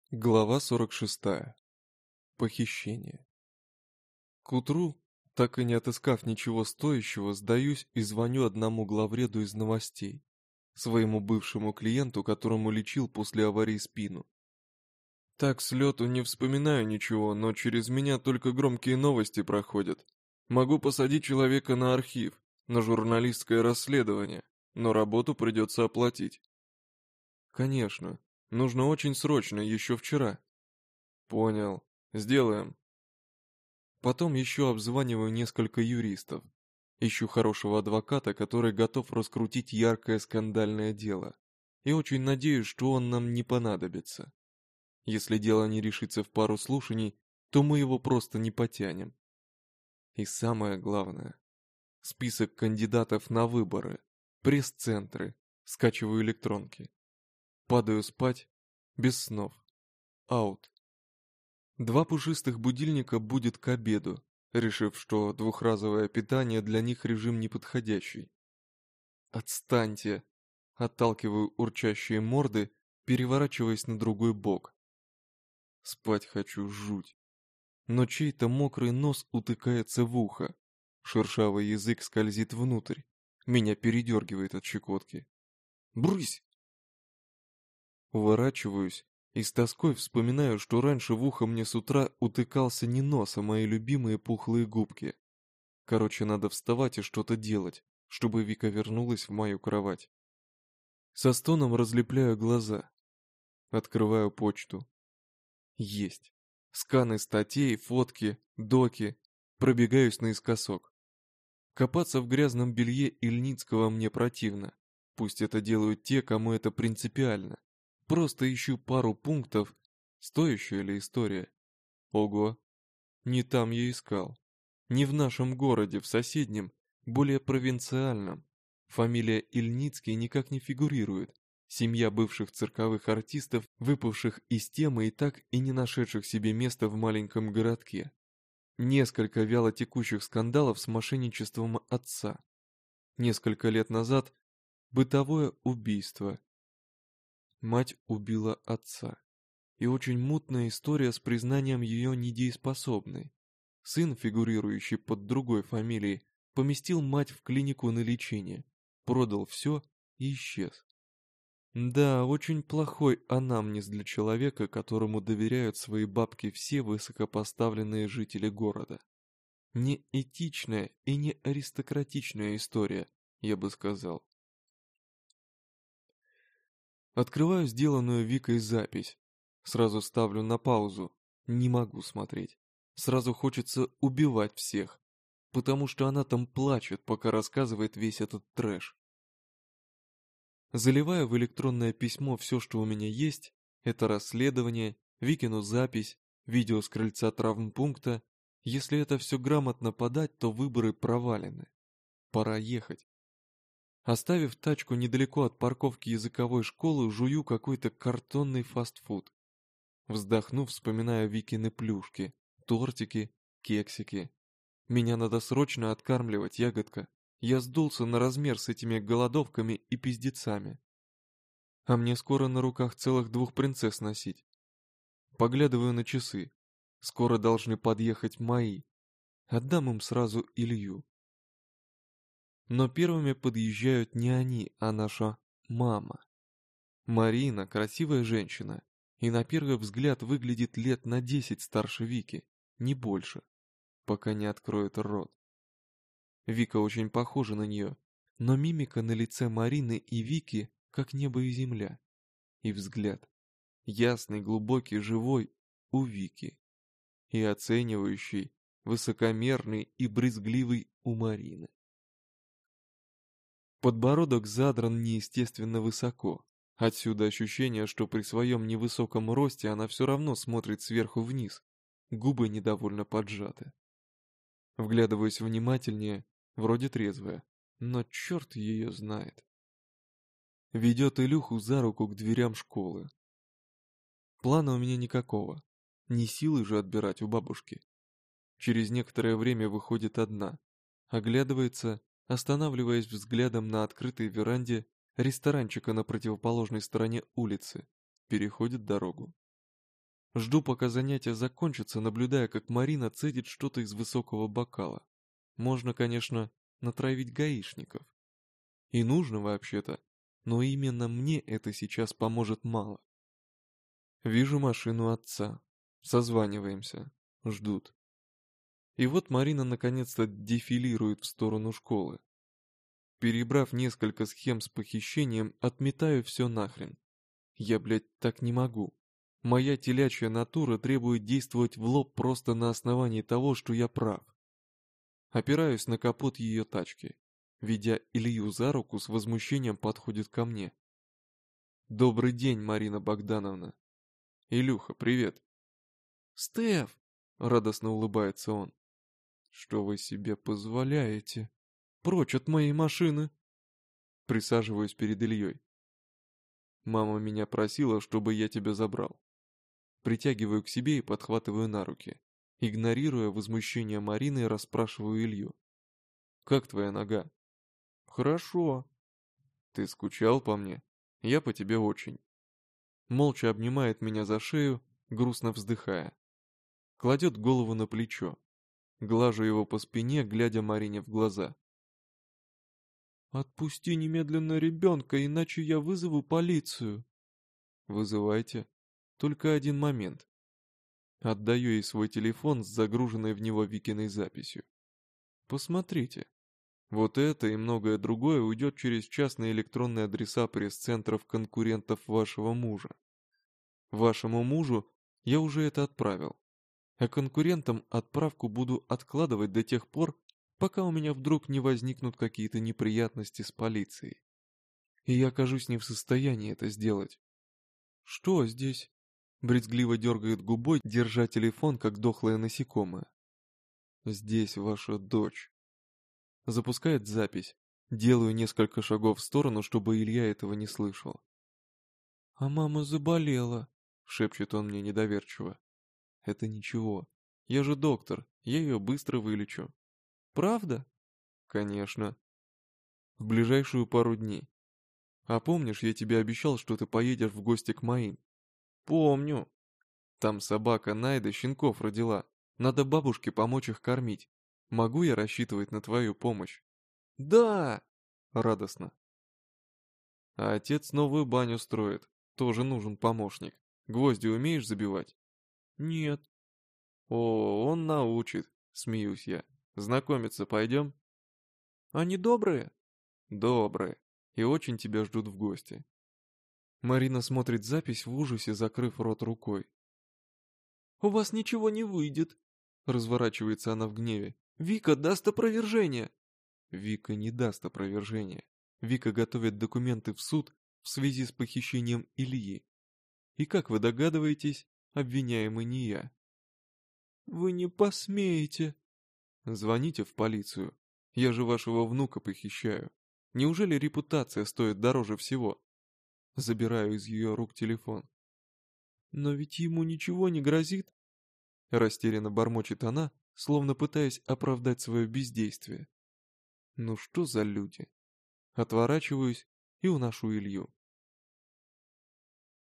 Глава 46. Похищение. К утру, так и не отыскав ничего стоящего, сдаюсь и звоню одному главреду из новостей, своему бывшему клиенту, которому лечил после аварии спину. Так с лету не вспоминаю ничего, но через меня только громкие новости проходят. Могу посадить человека на архив, на журналистское расследование, но работу придется оплатить. Конечно, нужно очень срочно, еще вчера. Понял. Сделаем. Потом еще обзваниваю несколько юристов. Ищу хорошего адвоката, который готов раскрутить яркое скандальное дело. И очень надеюсь, что он нам не понадобится. Если дело не решится в пару слушаний, то мы его просто не потянем. И самое главное. Список кандидатов на выборы. Пресс-центры. Скачиваю электронки. Падаю спать. Без снов. Аут. 2 пушистых будильника будет к обеду, решив, что двухразовое питание для них режим неподходящий. «Отстаньте!» Отталкиваю урчащие морды, переворачиваясь на другой бок. Спать хочу жуть. Но чей-то мокрый нос утыкается в ухо. Шершавый язык скользит внутрь. Меня передергивает от щекотки. «Брысь!» Уворачиваюсь и с тоской вспоминаю, что раньше в ухо мне с утра утыкался не нос, а мои любимые пухлые губки. Короче, надо вставать и что-то делать, чтобы Вика вернулась в мою кровать. Со стоном разлепляю глаза. Открываю почту. Есть. Сканы статей, фотки, доки. Пробегаюсь наискосок. Копаться в грязном белье Ильницкого мне противно. Пусть это делают те, кому это принципиально. Просто ищу пару пунктов, стоящая ли история. Ого, не там я искал. Не в нашем городе, в соседнем, более провинциальном. Фамилия Ильницкий никак не фигурирует. Семья бывших цирковых артистов, выпавших из темы и так и не нашедших себе места в маленьком городке. Несколько вялотекущих скандалов с мошенничеством отца. Несколько лет назад бытовое убийство. Мать убила отца. И очень мутная история с признанием ее недееспособной. Сын, фигурирующий под другой фамилией, поместил мать в клинику на лечение, продал все и исчез. Да, очень плохой анамнез для человека, которому доверяют свои бабки все высокопоставленные жители города. Не этичная и не аристократичная история, я бы сказал. Открываю сделанную Викой запись. Сразу ставлю на паузу. Не могу смотреть. Сразу хочется убивать всех. Потому что она там плачет, пока рассказывает весь этот трэш. Заливаю в электронное письмо все, что у меня есть. Это расследование, Викину запись, видео с крыльца травмпункта. Если это все грамотно подать, то выборы провалены. Пора ехать. Оставив тачку недалеко от парковки языковой школы, жую какой-то картонный фастфуд. Вздохнув, вспоминаю Викины плюшки, тортики, кексики. Меня надо срочно откармливать, ягодка. Я сдулся на размер с этими голодовками и пиздецами. А мне скоро на руках целых 2 принцесс носить. Поглядываю на часы. Скоро должны подъехать мои. Отдам им сразу Илью. Но первыми подъезжают не они, а наша мама. Марина – красивая женщина, и на первый взгляд выглядит лет на 10 старше Вики, не больше, пока не откроет рот. Вика очень похожа на нее, но мимика на лице Марины и Вики как небо и земля. И взгляд, ясный, глубокий, живой, у Вики. И оценивающий, высокомерный и брезгливый у Марины. Подбородок задран неестественно высоко. Отсюда ощущение, что при своем невысоком росте она все равно смотрит сверху вниз. Губы недовольно поджаты. Вглядываясь внимательнее, вроде трезвая, но черт ее знает. Ведет Илюху за руку к дверям школы. Плана у меня никакого. Не силы же отбирать у бабушки. Через некоторое время выходит одна. Оглядывается, останавливаясь взглядом на открытой веранде ресторанчика на противоположной стороне улицы, переходит дорогу. Жду, пока занятия закончатся, наблюдая, как Марина цедит что-то из высокого бокала. Можно, конечно, натравить гаишников. И нужно вообще-то, но именно мне это сейчас поможет мало. Вижу машину отца. Созваниваемся. Ждут. И вот Марина наконец-то дефилирует в сторону школы. Перебрав несколько схем с похищением, отметаю все нахрен. Я, блядь, так не могу. Моя телячья натура требует действовать в лоб просто на основании того, что я прав. Опираюсь на капот ее тачки. Ведя Илью за руку, с возмущением подходит ко мне. «Добрый день, Марина Богдановна». «Илюха, привет». «Стеф!» — радостно улыбается он. «Что вы себе позволяете? Прочь от моей машины!» Присаживаюсь перед Ильей. «Мама меня просила, чтобы я тебя забрал». Притягиваю к себе и подхватываю на руки. Игнорируя возмущение Марины, расспрашиваю Илью. «Как твоя нога?» «Хорошо». «Ты скучал по мне? Я по тебе очень». Молча обнимает меня за шею, грустно вздыхая. Кладет голову на плечо. Глажу его по спине, глядя Марине в глаза. «Отпусти немедленно ребенка, иначе я вызову полицию». «Вызывайте. Только один момент». Отдаю ей свой телефон с загруженной в него Викиной записью. «Посмотрите. Вот это и многое другое уйдет через частные электронные адреса пресс-центров конкурентов вашего мужа. Вашему мужу я уже это отправил. А конкурентам отправку буду откладывать до тех пор, пока у меня вдруг не возникнут какие-то неприятности с полицией. И я окажусь не в состоянии это сделать». «Что здесь?» Брезгливо дергает губой, держа телефон, как дохлое насекомое. «Здесь ваша дочь». Запускает запись. Делаю несколько шагов в сторону, чтобы Илья этого не слышал. «А мама заболела», — шепчет он мне недоверчиво. «Это ничего. Я же доктор, я ее быстро вылечу». «Правда?» «Конечно. В ближайшую пару дней. А помнишь, я тебе обещал, что ты поедешь в гости к моим?» «Помню. Там собака Найда щенков родила. Надо бабушке помочь их кормить. Могу я рассчитывать на твою помощь?» «Да!» — радостно. «А отец новую баню строит. Тоже нужен помощник. Гвозди умеешь забивать?» «Нет». «О, он научит», — смеюсь я. «Знакомиться пойдем?» «Они добрые?» «Добрые. И очень тебя ждут в гости». Марина смотрит запись в ужасе, закрыв рот рукой. «У вас ничего не выйдет», — разворачивается она в гневе. «Вика даст опровержение». Вика не даст опровержения. Вика готовит документы в суд в связи с похищением Ильи. И, как вы догадываетесь, обвиняемый не я. «Вы не посмеете». «Звоните в полицию. Я же вашего внука похищаю. Неужели репутация стоит дороже всего?» Забираю из ее рук телефон. «Но ведь ему ничего не грозит?» Растерянно бормочет она, словно пытаясь оправдать свое бездействие. Ну что за люди? Отворачиваюсь и уношу Илью.